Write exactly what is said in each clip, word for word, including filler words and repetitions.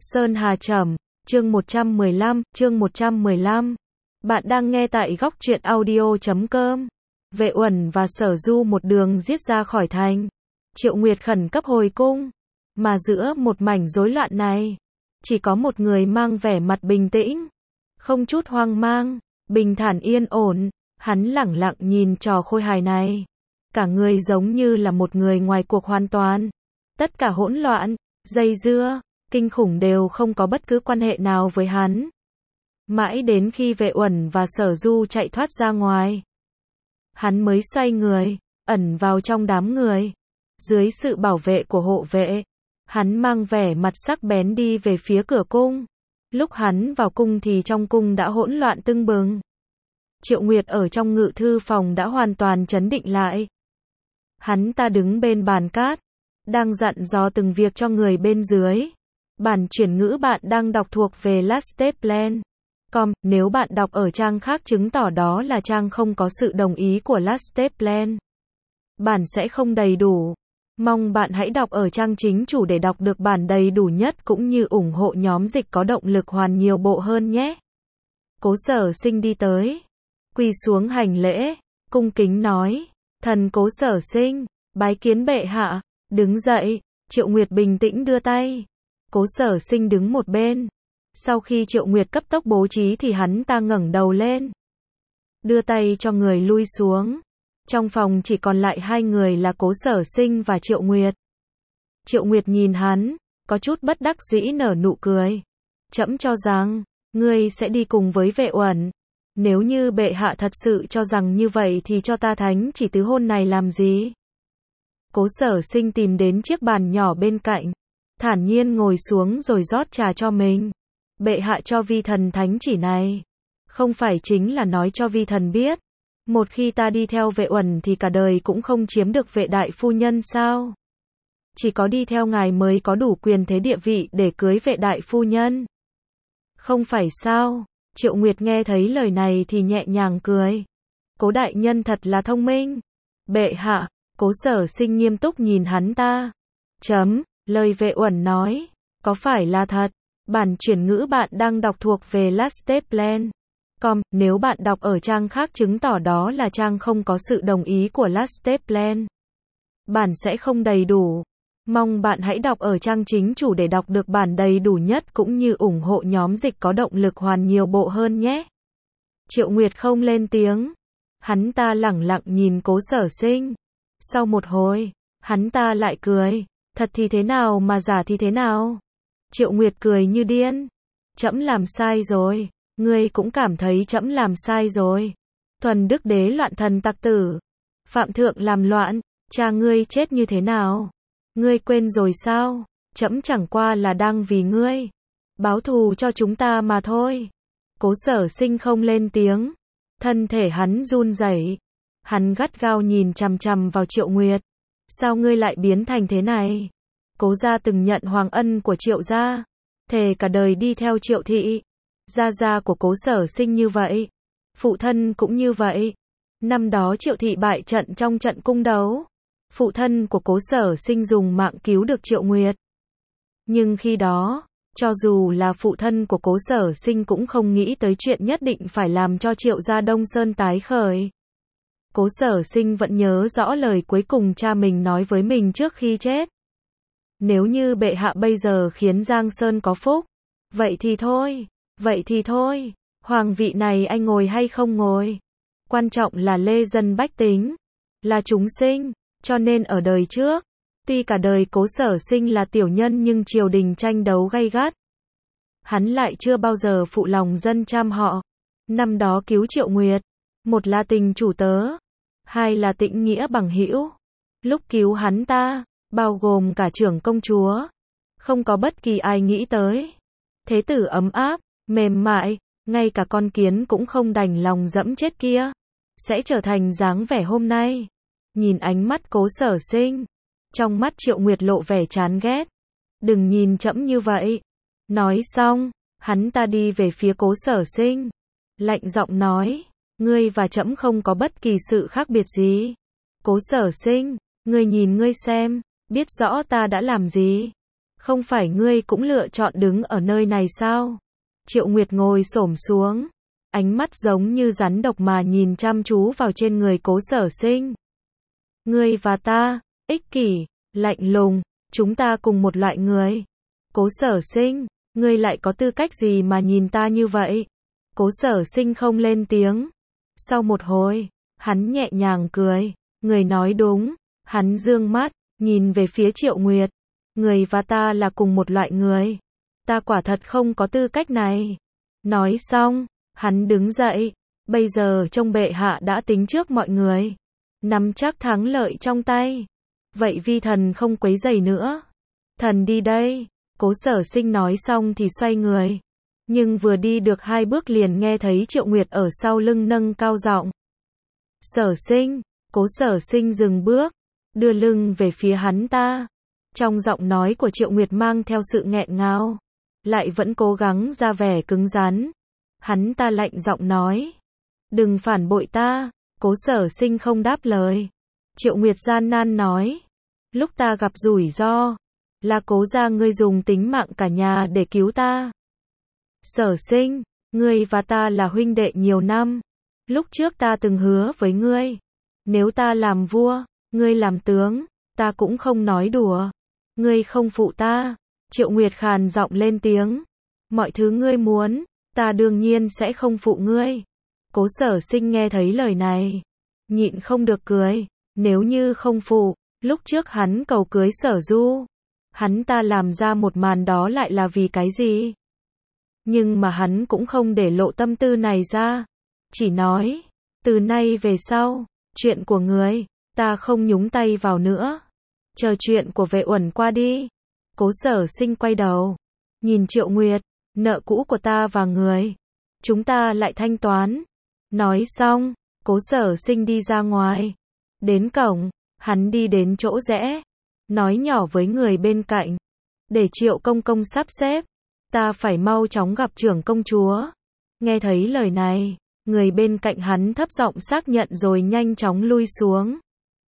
Sơn Hà Trầm, chương một trăm mười lăm, chương một trăm mười lăm. Bạn đang nghe tại góc truyện audio chấm com. Vệ Uẩn và Sở Du một đường giết ra khỏi thành. Triệu Nguyệt khẩn cấp hồi cung. Mà giữa một mảnh rối loạn này, chỉ có một người mang vẻ mặt bình tĩnh, không chút hoang mang, bình thản yên ổn. Hắn lẳng lặng nhìn trò khôi hài này. Cả người giống như là một người ngoài cuộc hoàn toàn. Tất cả hỗn loạn, dây dưa, kinh khủng đều không có bất cứ quan hệ nào với hắn. Mãi đến khi Vệ Uẩn và Sở Du chạy thoát ra ngoài, hắn mới xoay người, ẩn vào trong đám người. Dưới sự bảo vệ của hộ vệ, hắn mang vẻ mặt sắc bén đi về phía cửa cung. Lúc hắn vào cung thì trong cung đã hỗn loạn tưng bừng. Triệu Nguyệt ở trong ngự thư phòng đã hoàn toàn trấn định lại. Hắn ta đứng bên bàn cát, đang dặn dò từng việc cho người bên dưới. Bản chuyển ngữ bạn đang đọc thuộc về last step plan chấm com. Nếu bạn đọc ở trang khác chứng tỏ đó là trang không có sự đồng ý của Last Step Plan. Bản sẽ không đầy đủ. Mong bạn hãy đọc ở trang chính chủ để đọc được bản đầy đủ nhất cũng như ủng hộ nhóm dịch có động lực hoàn nhiều bộ hơn nhé. Cố Sở Sinh đi tới, quỳ xuống hành lễ, cung kính nói: "Thần Cố Sở Sinh, bái kiến bệ hạ." Đứng dậy, Triệu Nguyệt bình tĩnh đưa tay. Cố Sở Sinh đứng một bên. Sau khi Triệu Nguyệt cấp tốc bố trí thì hắn ta ngẩng đầu lên, đưa tay cho người lui xuống. Trong phòng chỉ còn lại hai người là Cố Sở Sinh và Triệu Nguyệt. Triệu Nguyệt nhìn hắn, có chút bất đắc dĩ nở nụ cười. "Trẫm cho rằng, ngươi sẽ đi cùng với Vệ Uẩn. Nếu như bệ hạ thật sự cho rằng như vậy thì cho ta thánh chỉ tứ hôn này làm gì?" Cố Sở Sinh tìm đến chiếc bàn nhỏ bên cạnh, thản nhiên ngồi xuống rồi rót trà cho mình. "Bệ hạ cho vi thần thánh chỉ này, không phải chính là nói cho vi thần biết, một khi ta đi theo Vệ Uẩn thì cả đời cũng không chiếm được Vệ đại phu nhân sao? Chỉ có đi theo ngài mới có đủ quyền thế địa vị để cưới Vệ đại phu nhân. Không phải sao?" Triệu Nguyệt nghe thấy lời này thì nhẹ nhàng cười. "Cố đại nhân thật là thông minh." "Bệ hạ." Cố Sở Sinh nghiêm túc nhìn hắn ta. Chấm, lời Vệ Uẩn nói, có phải là thật? Bản chuyển ngữ bạn đang đọc thuộc về Last Step Plan chấm com. Nếu bạn đọc ở trang khác chứng tỏ đó là trang không có sự đồng ý của Last Step Plan. Bản sẽ không đầy đủ. Mong bạn hãy đọc ở trang chính chủ để đọc được bản đầy đủ nhất cũng như ủng hộ nhóm dịch có động lực hoàn nhiều bộ hơn nhé. Triệu Nguyệt không lên tiếng. Hắn ta lẳng lặng nhìn Cố Sở Sinh. Sau một hồi, hắn ta lại cười. "Thật thì thế nào mà giả thì thế nào?" Triệu Nguyệt cười như điên. "Trẫm làm sai rồi, ngươi cũng cảm thấy trẫm làm sai rồi. Thuần Đức Đế loạn thần tặc tử, Phạm Thượng làm loạn, cha ngươi chết như thế nào? Ngươi quên rồi sao? Trẫm chẳng qua là đang vì ngươi báo thù cho chúng ta mà thôi." Cố Sở Sinh không lên tiếng. Thân thể hắn run rẩy. Hắn gắt gao nhìn chằm chằm vào Triệu Nguyệt. "Sao ngươi lại biến thành thế này? Cố gia từng nhận hoàng ân của Triệu gia, thề cả đời đi theo Triệu thị. Gia gia của Cố Sở Sinh như vậy, phụ thân cũng như vậy. Năm đó Triệu thị bại trận trong trận cung đấu, phụ thân của Cố Sở Sinh dùng mạng cứu được Triệu Nguyệt. Nhưng khi đó, cho dù là phụ thân của Cố Sở Sinh cũng không nghĩ tới chuyện nhất định phải làm cho Triệu gia Đông Sơn tái khởi." Cố Sở Sinh vẫn nhớ rõ lời cuối cùng cha mình nói với mình trước khi chết. "Nếu như bệ hạ bây giờ khiến Giang Sơn có phúc, vậy thì thôi, vậy thì thôi, hoàng vị này anh ngồi hay không ngồi, quan trọng là lê dân bách tính, là chúng sinh. Cho nên ở đời trước, tuy cả đời Cố Sở Sinh là tiểu nhân nhưng triều đình tranh đấu gay gắt, hắn lại chưa bao giờ phụ lòng dân cham họ. Năm đó cứu Triệu Nguyệt, một là tình chủ tớ, hai là tĩnh nghĩa bằng hữu. Lúc cứu hắn ta, bao gồm cả trưởng công chúa, không có bất kỳ ai nghĩ tới thế tử ấm áp, mềm mại, ngay cả con kiến cũng không đành lòng dẫm chết kia, sẽ trở thành dáng vẻ hôm nay." Nhìn ánh mắt Cố Sở Sinh, trong mắt Triệu Nguyệt lộ vẻ chán ghét. "Đừng nhìn trẫm như vậy." Nói xong, hắn ta đi về phía Cố Sở Sinh, lạnh giọng nói: "Ngươi và trẫm không có bất kỳ sự khác biệt gì. Cố Sở Sinh, ngươi nhìn ngươi xem, biết rõ ta đã làm gì. Không phải ngươi cũng lựa chọn đứng ở nơi này sao? Triệu Nguyệt ngồi xổm xuống, ánh mắt giống như rắn độc mà nhìn chăm chú vào trên người Cố Sở Sinh. Ngươi và ta, ích kỷ, lạnh lùng, chúng ta cùng một loại người. Cố Sở Sinh, ngươi lại có tư cách gì mà nhìn ta như vậy? Cố Sở Sinh không lên tiếng. Sau một hồi, hắn nhẹ nhàng cười, người nói đúng, hắn dương mắt, nhìn về phía Triệu Nguyệt. Người và ta là cùng một loại người. Ta quả thật không có tư cách này. Nói xong, hắn đứng dậy, bây giờ trông bệ hạ đã tính trước mọi người. Nắm chắc thắng lợi trong tay. Vậy vi thần không quấy rầy nữa. Thần đi đây. Cố Sở Sinh nói xong thì xoay người. Nhưng vừa đi được hai bước liền nghe thấy Triệu Nguyệt ở sau lưng nâng cao giọng. Sở Sinh, Cố Sở Sinh dừng bước, đưa lưng về phía hắn ta. Trong giọng nói của Triệu Nguyệt mang theo sự nghẹn ngào, lại vẫn cố gắng ra vẻ cứng rắn. Hắn ta lạnh giọng nói. Đừng phản bội ta. Cố Sở Sinh không đáp lời. Triệu Nguyệt gian nan nói. Lúc ta gặp rủi ro, là Cố gia ngươi dùng tính mạng cả nhà để cứu ta. Sở Sinh, ngươi và ta là huynh đệ nhiều năm. Lúc trước ta từng hứa với ngươi, nếu ta làm vua, ngươi làm tướng, ta cũng không nói đùa. Ngươi không phụ ta. Triệu Nguyệt khàn giọng lên tiếng. Mọi thứ ngươi muốn, ta đương nhiên sẽ không phụ ngươi. Cố Sở Sinh nghe thấy lời này, nhịn không được cười. Nếu như không phụ, lúc trước hắn cầu cưới Sở Du, hắn ta làm ra một màn đó lại là vì cái gì? Nhưng mà hắn cũng không để lộ tâm tư này ra. Chỉ nói, từ nay về sau, chuyện của ngươi, ta không nhúng tay vào nữa. Chờ chuyện của Vệ Uẩn qua đi. Cố Sở Sinh quay đầu, nhìn Triệu Nguyệt, nợ cũ của ta và người, chúng ta lại thanh toán. Nói xong, Cố Sở Sinh đi ra ngoài. Đến cổng, hắn đi đến chỗ rẽ, nói nhỏ với người bên cạnh. Để Triệu công công sắp xếp, ta phải mau chóng gặp trưởng công chúa. Nghe thấy lời này, người bên cạnh hắn thấp giọng xác nhận rồi nhanh chóng lui xuống.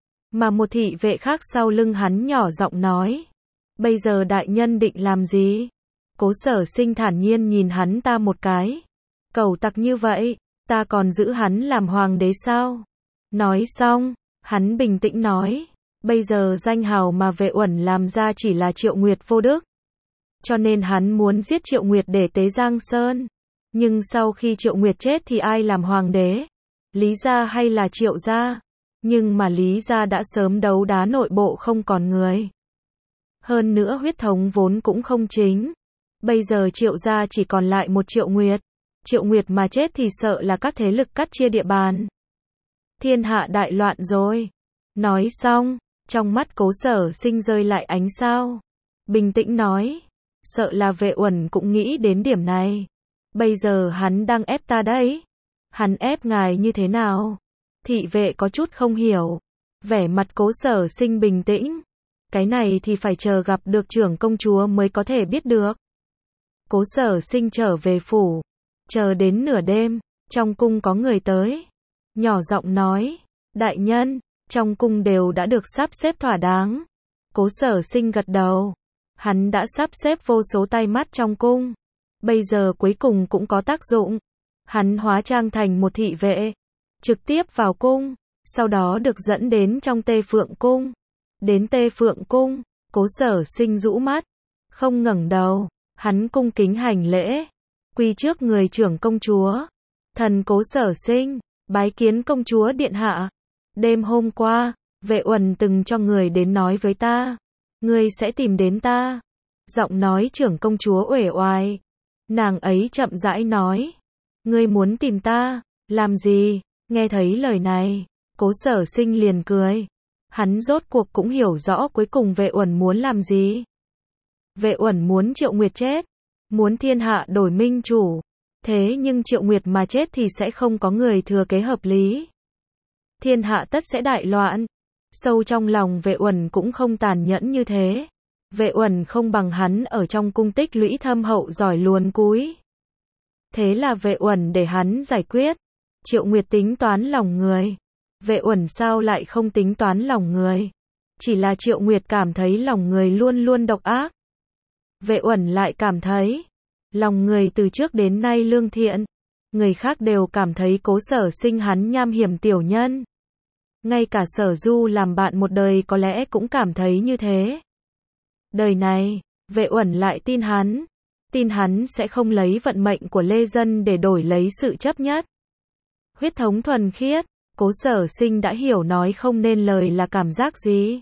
Mà một thị vệ khác sau lưng hắn nhỏ giọng nói. Bây giờ đại nhân định làm gì? Cố Sở Sinh thản nhiên nhìn hắn ta một cái. Cẩu tặc như vậy, ta còn giữ hắn làm hoàng đế sao? Nói xong, hắn bình tĩnh nói. Bây giờ danh hào mà Vệ Uẩn làm ra chỉ là Triệu Nguyệt vô đức. Cho nên hắn muốn giết Triệu Nguyệt để tế Giang Sơn. Nhưng sau khi Triệu Nguyệt chết thì ai làm hoàng đế? Lý gia hay là Triệu gia? Nhưng mà Lý gia đã sớm đấu đá nội bộ không còn người. Hơn nữa huyết thống vốn cũng không chính. Bây giờ Triệu gia chỉ còn lại một Triệu Nguyệt. Triệu Nguyệt mà chết thì sợ là các thế lực cắt chia địa bàn. Thiên hạ đại loạn rồi. Nói xong, trong mắt Cố Sở Sinh rơi lại ánh sao. Bình tĩnh nói. Sợ là Vệ Uẩn cũng nghĩ đến điểm này. Bây giờ hắn đang ép ta đấy. Hắn ép ngài như thế nào? Thị vệ có chút không hiểu. Vẻ mặt Cố Sở Sinh bình tĩnh. Cái này thì phải chờ gặp được trưởng công chúa mới có thể biết được. Cố Sở Sinh trở về phủ. Chờ đến nửa đêm, trong cung có người tới. Nhỏ giọng nói. Đại nhân, trong cung đều đã được sắp xếp thỏa đáng. Cố Sở Sinh gật đầu. Hắn đã sắp xếp vô số tay mắt trong cung. Bây giờ cuối cùng cũng có tác dụng. Hắn hóa trang thành một thị vệ, trực tiếp vào cung, sau đó được dẫn đến trong Tê Phượng cung. Đến Tê Phượng cung, Cố Sở Sinh rũ mắt, không ngẩng đầu, hắn cung kính hành lễ, quy trước người trưởng công chúa. Thần Cố Sở Sinh, bái kiến công chúa điện hạ. Đêm hôm qua, Vệ Uẩn từng cho người đến nói với ta, ngươi sẽ tìm đến ta. Giọng nói trưởng công chúa uể oải. Nàng ấy chậm rãi nói, ngươi muốn tìm ta, làm gì? Nghe thấy lời này, Cố Sở Sinh liền cười. Hắn rốt cuộc cũng hiểu rõ cuối cùng Vệ Uẩn muốn làm gì. Vệ Uẩn muốn Triệu Nguyệt chết, muốn thiên hạ đổi minh chủ. Thế nhưng Triệu Nguyệt mà chết thì sẽ không có người thừa kế hợp lý. Thiên hạ tất sẽ đại loạn. Sâu trong lòng Vệ Uẩn cũng không tàn nhẫn như thế. Vệ Uẩn không bằng hắn ở trong cung tích lũy thâm hậu giỏi luồn cúi. Thế là Vệ Uẩn để hắn giải quyết. Triệu Nguyệt tính toán lòng người. Vệ Uẩn sao lại không tính toán lòng người? Chỉ là Triệu Nguyệt cảm thấy lòng người luôn luôn độc ác. Vệ Uẩn lại cảm thấy, lòng người từ trước đến nay lương thiện, người khác đều cảm thấy Cố Sở Sinh hắn nham hiểm tiểu nhân. Ngay cả Sở Du làm bạn một đời có lẽ cũng cảm thấy như thế. Đời này, Vệ Uẩn lại tin hắn, tin hắn sẽ không lấy vận mệnh của Lê Dân để đổi lấy sự chấp nhất. Huyết thống thuần khiết, Cố Sở Sinh đã hiểu nói không nên lời là cảm giác gì.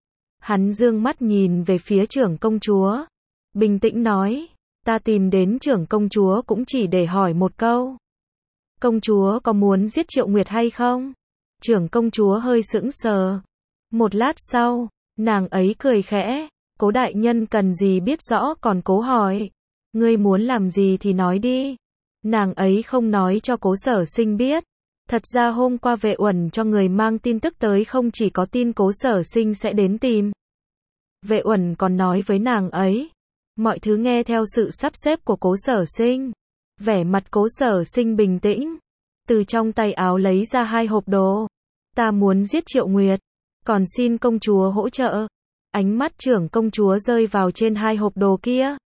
Hắn dương mắt nhìn về phía trưởng công chúa, bình tĩnh nói, ta tìm đến trưởng công chúa cũng chỉ để hỏi một câu. Công chúa có muốn giết Triệu Nguyệt hay không? Trưởng công chúa hơi sững sờ. Một lát sau, nàng ấy cười khẽ, Cố đại nhân cần gì biết rõ còn cố hỏi. Ngươi muốn làm gì thì nói đi. Nàng ấy không nói cho Cố Sở Sinh biết. Thật ra hôm qua Vệ Uẩn cho người mang tin tức tới không chỉ có tin Cố Sở Sinh sẽ đến tìm. Vệ Uẩn còn nói với nàng ấy, mọi thứ nghe theo sự sắp xếp của Cố Sở Sinh. Vẻ mặt Cố Sở Sinh bình tĩnh, từ trong tay áo lấy ra hai hộp đồ. Ta muốn giết Triệu Nguyệt, còn xin công chúa hỗ trợ. Ánh mắt trưởng công chúa rơi vào trên hai hộp đồ kia.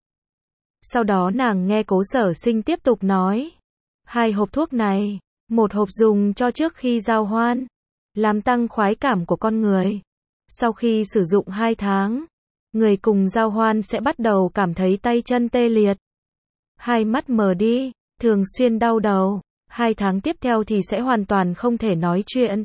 Sau đó nàng nghe Cố Sở Sinh tiếp tục nói, hai hộp thuốc này, một hộp dùng cho trước khi giao hoan, làm tăng khoái cảm của con người. Sau khi sử dụng hai tháng, người cùng giao hoan sẽ bắt đầu cảm thấy tay chân tê liệt, hai mắt mờ đi, thường xuyên đau đầu. Hai tháng tiếp theo thì sẽ hoàn toàn không thể nói chuyện,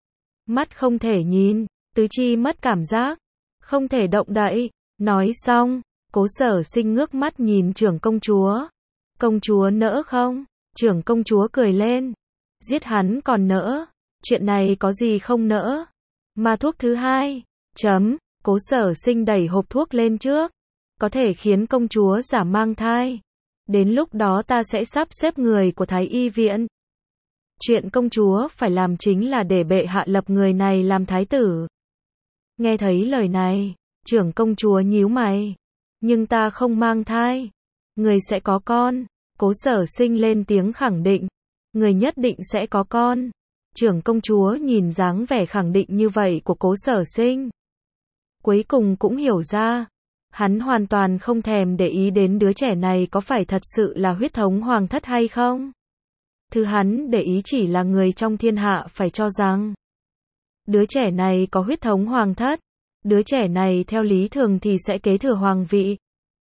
mắt không thể nhìn, tứ chi mất cảm giác, không thể động đậy. Nói xong, Cố Sở Sinh ngước mắt nhìn trưởng công chúa. Công chúa nỡ không? Trưởng công chúa cười lên. Giết hắn còn nỡ? Chuyện này có gì không nỡ? Mà thuốc thứ hai. Chấm. Cố Sở Sinh đẩy hộp thuốc lên trước. Có thể khiến công chúa giả mang thai. Đến lúc đó ta sẽ sắp xếp người của Thái Y viện. Chuyện công chúa phải làm chính là để bệ hạ lập người này làm thái tử. Nghe thấy lời này, trưởng công chúa nhíu mày. Nhưng ta không mang thai. Người sẽ có con. Cố Sở Sinh lên tiếng khẳng định. Người nhất định sẽ có con. Trưởng công chúa nhìn dáng vẻ khẳng định như vậy của Cố Sở Sinh, cuối cùng cũng hiểu ra. Hắn hoàn toàn không thèm để ý đến đứa trẻ này có phải thật sự là huyết thống hoàng thất hay không. Thứ hắn để ý chỉ là người trong thiên hạ phải cho rằng đứa trẻ này có huyết thống hoàng thất. Đứa trẻ này theo lý thường thì sẽ kế thừa hoàng vị.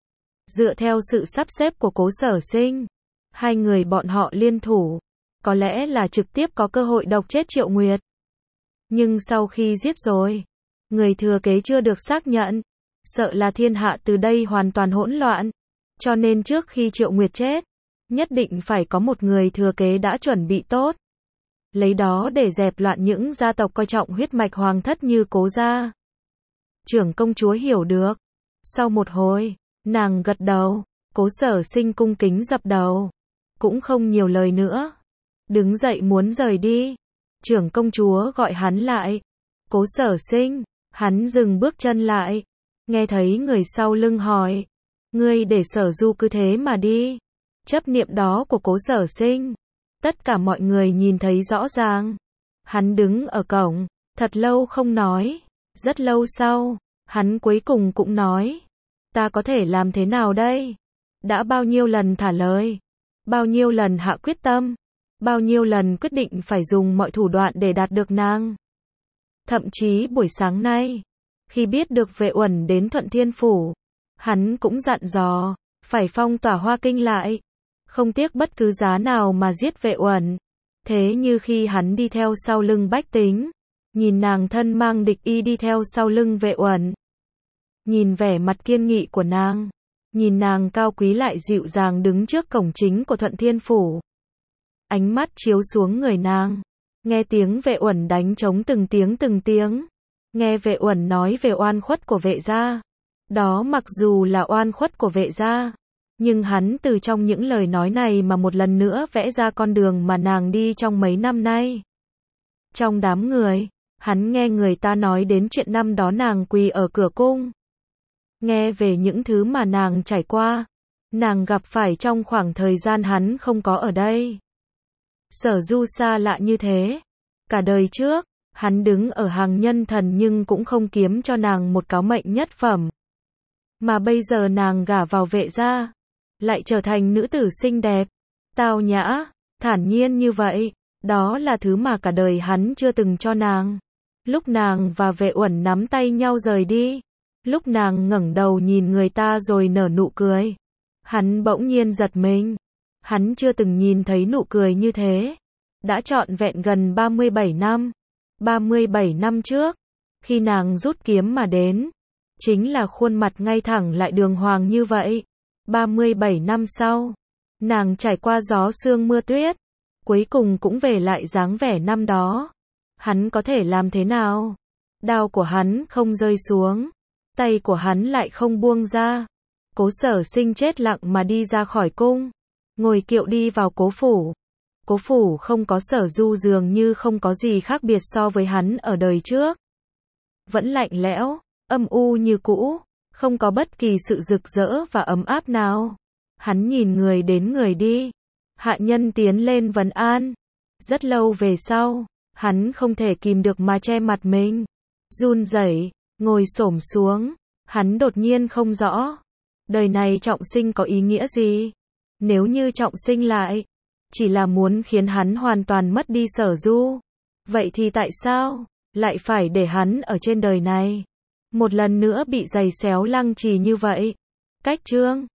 Dựa theo sự sắp xếp của Cố Sở Sinh, hai người bọn họ liên thủ, có lẽ là trực tiếp có cơ hội độc chết Triệu Nguyệt. Nhưng sau khi giết rồi, người thừa kế chưa được xác nhận, sợ là thiên hạ từ đây hoàn toàn hỗn loạn. Cho nên trước khi Triệu Nguyệt chết, nhất định phải có một người thừa kế đã chuẩn bị tốt. Lấy đó để dẹp loạn những gia tộc coi trọng huyết mạch hoàng thất như Cố gia. Trưởng công chúa hiểu được. Sau một hồi, nàng gật đầu. Cố Sở Sinh cung kính dập đầu, cũng không nhiều lời nữa, đứng dậy muốn rời đi. Trưởng công chúa gọi hắn lại. Cố Sở Sinh. Hắn dừng bước chân lại, nghe thấy người sau lưng hỏi, ngươi để Sở Du cứ thế mà đi. Chấp niệm đó của Cố Sở Sinh, tất cả mọi người nhìn thấy rõ ràng. Hắn đứng ở cổng, thật lâu không nói. Rất lâu sau, hắn cuối cùng cũng nói, ta có thể làm thế nào đây? Đã bao nhiêu lần thả lời, bao nhiêu lần hạ quyết tâm, bao nhiêu lần quyết định phải dùng mọi thủ đoạn để đạt được nàng. Thậm chí buổi sáng nay, khi biết được Vệ Uẩn đến Thuận Thiên Phủ, hắn cũng dặn dò, phải phong tỏa Hoa Kinh lại, không tiếc bất cứ giá nào mà giết Vệ Uẩn. Thế như khi hắn đi theo sau lưng Bách Tính, nhìn nàng thân mang địch y đi theo sau lưng Vệ Uẩn, nhìn vẻ mặt kiên nghị của nàng, nhìn nàng cao quý lại dịu dàng đứng trước cổng chính của Thuận Thiên Phủ, ánh mắt chiếu xuống người nàng, nghe tiếng Vệ Uẩn đánh trống từng tiếng từng tiếng, nghe Vệ Uẩn nói về oan khuất của Vệ gia. Đó mặc dù là oan khuất của Vệ gia, nhưng hắn từ trong những lời nói này mà một lần nữa vẽ ra con đường mà nàng đi trong mấy năm nay. Trong đám người, hắn nghe người ta nói đến chuyện năm đó nàng quỳ ở cửa cung, nghe về những thứ mà nàng trải qua, nàng gặp phải trong khoảng thời gian hắn không có ở đây. Sở Du xa lạ như thế, cả đời trước, hắn đứng ở hàng nhân thần nhưng cũng không kiếm cho nàng một cáo mệnh nhất phẩm. Mà bây giờ nàng gả vào Vệ gia, lại trở thành nữ tử xinh đẹp, tao nhã, thản nhiên như vậy. Đó là thứ mà cả đời hắn chưa từng cho nàng. Lúc nàng và Vệ Uẩn nắm tay nhau rời đi, lúc nàng ngẩng đầu nhìn người ta rồi nở nụ cười, hắn bỗng nhiên giật mình. Hắn chưa từng nhìn thấy nụ cười như thế. Đã trọn vẹn gần ba mươi bảy năm. ba mươi bảy năm trước, khi nàng rút kiếm mà đến, chính là khuôn mặt ngay thẳng lại đường hoàng như vậy. ba mươi bảy năm sau, nàng trải qua gió sương mưa tuyết, cuối cùng cũng về lại dáng vẻ năm đó. Hắn có thể làm thế nào? Đao của hắn không rơi xuống, tay của hắn lại không buông ra. Cố Sở Sinh chết lặng mà đi ra khỏi cung, ngồi kiệu đi vào cố phủ. Cố phủ không có Sở Du dường như không có gì khác biệt so với hắn ở đời trước. Vẫn lạnh lẽo, âm u như cũ, không có bất kỳ sự rực rỡ và ấm áp nào. Hắn nhìn người đến người đi, hạ nhân tiến lên vấn an. Rất lâu về sau, hắn không thể kìm được mà che mặt mình, run rẩy, ngồi xổm xuống. Hắn đột nhiên không rõ, đời này trọng sinh có ý nghĩa gì? Nếu như trọng sinh lại, chỉ là muốn khiến hắn hoàn toàn mất đi Sở Du, vậy thì tại sao lại phải để hắn ở trên đời này, một lần nữa bị giày xéo lăng trì như vậy? Cách chương